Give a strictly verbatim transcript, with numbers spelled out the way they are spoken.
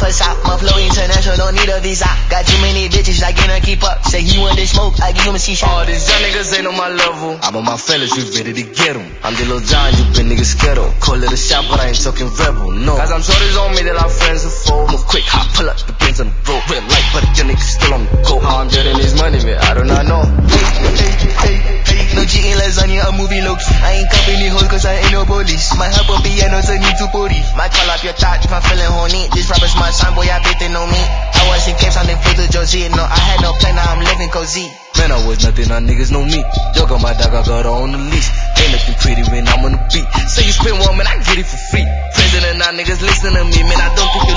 facade. My flow international, don't need a visa. Got too many bitches, I cannot keep up. Say he want this smoke, I give him a C-shot. All these young niggas ain't on my level. I'm on my fellas, we ready to get them. I'm the Lil John, you been niggas scared. Call it a shot, but I ain't talking rebel, no. Cause I'm shorties on me that our friends are full. Move quick, hot, pull up, the Benz on the road. Red light, but your niggas still on the go. How I'm getting this money, man, I do not know. Hey, hey, hey, hey. No cheating lasagna, a movie looks. I ain't cuffing the hoes cause I ain't no police. My help on piano turn me to booty. My call up your thought if I'm feeling horny. This rapper's my son, boy, I bet they know me. I was in Cape Town, then flew to Josie. No, I had no plan, now I'm living cozy. Man, I was nothing, now niggas know me. Yo, got my dog, I got her on the leash. Ain't looking pretty when I'm on the beat. Say you spend one, man, I get it for free. President, now niggas listen to me, man, I don't think you